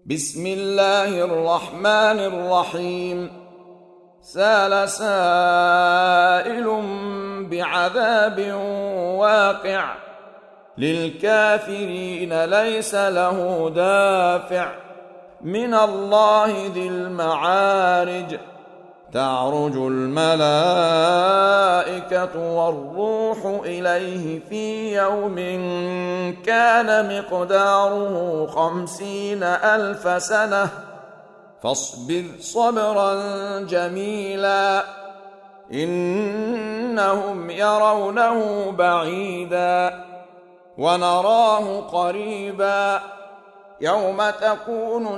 بسم الله الرحمن الرحيم. سأل سائل بعذاب واقع للكافرين ليس له دافع من الله ذي المعارج. تعرج الملائكة والروح إليه في يوم كان مقداره 50,000 سنة فاصبر صبرا جميلا إنهم يرونه بعيدا ونراه قريبا يوم تكون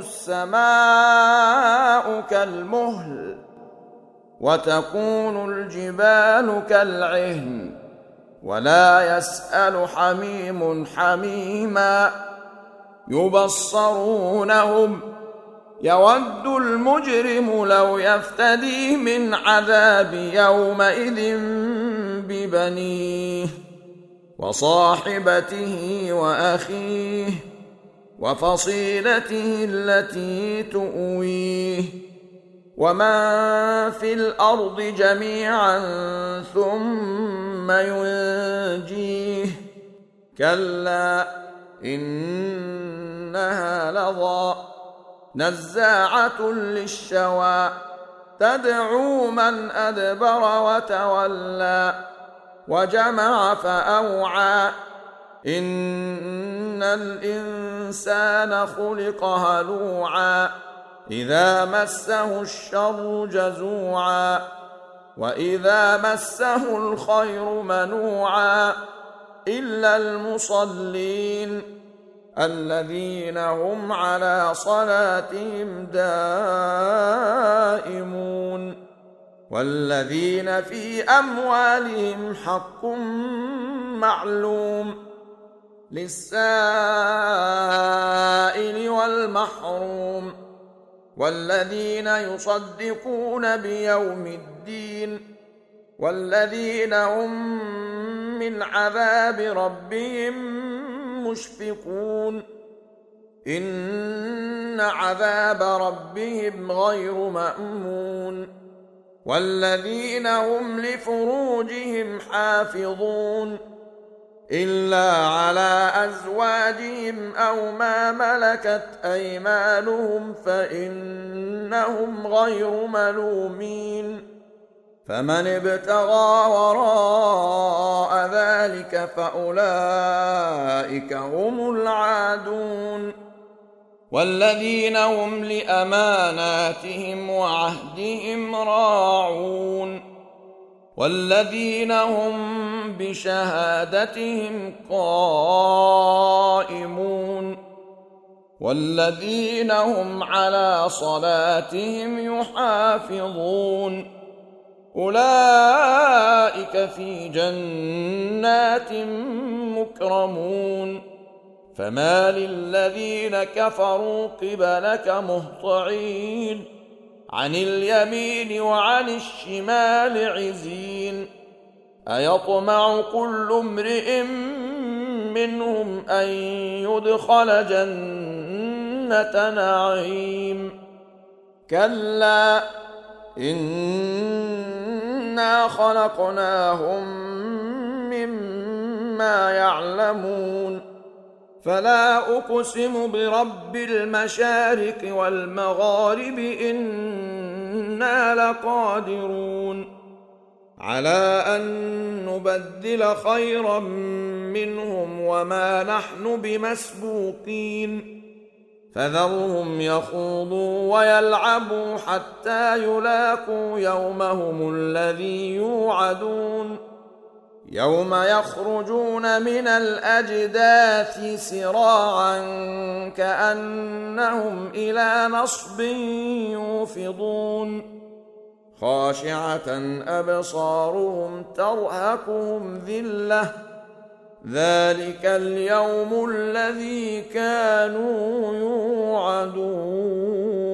السماء كالمهل وتكون الجبال كالعهن ولا يسأل حميم حميما يبصرونهم يود المجرم لو يفتدي من عذاب يومئذ ببنيه وصاحبته وأخيه وفصيلته التي تؤويه ومن في الأرض جميعا ثم ينجيه كلا إنها لظى نزاعة للشوى تدعو من أدبر وتولى وجمع فأوعى إن الإنسان خلق هلوعا إذا مسه الشر جزوعا وإذا مسه الخير منوعا إلا المصلين الذين هم على صلاتهم دائمون والذين في أموالهم حق معلوم للسائل والمحروم والذين يصدقون بيوم الدين والذين هم من عذاب ربهم مشفقون إن عذاب ربهم غير مأمون والذين هم لفروجهم حافظون إلا على أزواجهم أو ما ملكت أيمانهم فإنهم غير ملومين فمن ابتغى وراء ذلك فأولئك هم العادون والذين هم لأماناتهم وعهدهم راعون والذين هم بشهادتهم قائمون والذين هم على صلاتهم يحافظون أولئك في جنات مكرمون فما للذين كفروا قبلك مهطعين عن اليمين وعن الشمال عزين أيطمع كل امرئ منهم أن يدخل جنة نعيم كلا إنا خلقناهم مما يعلمون فلا أقسم برب المشارق والمغارب إنا لقادرون على أن نبدل خيرا منهم وما نحن بمسبوقين فذرهم يخوضوا ويلعبوا حتى يلاقوا يومهم الذي يوعدون يوم يخرجون من الأجداث سراعا كأنهم إلى نصب يوفضون خاشعة أبصارهم ترهقهم ذلة ذلك اليوم الذي كانوا يوعدون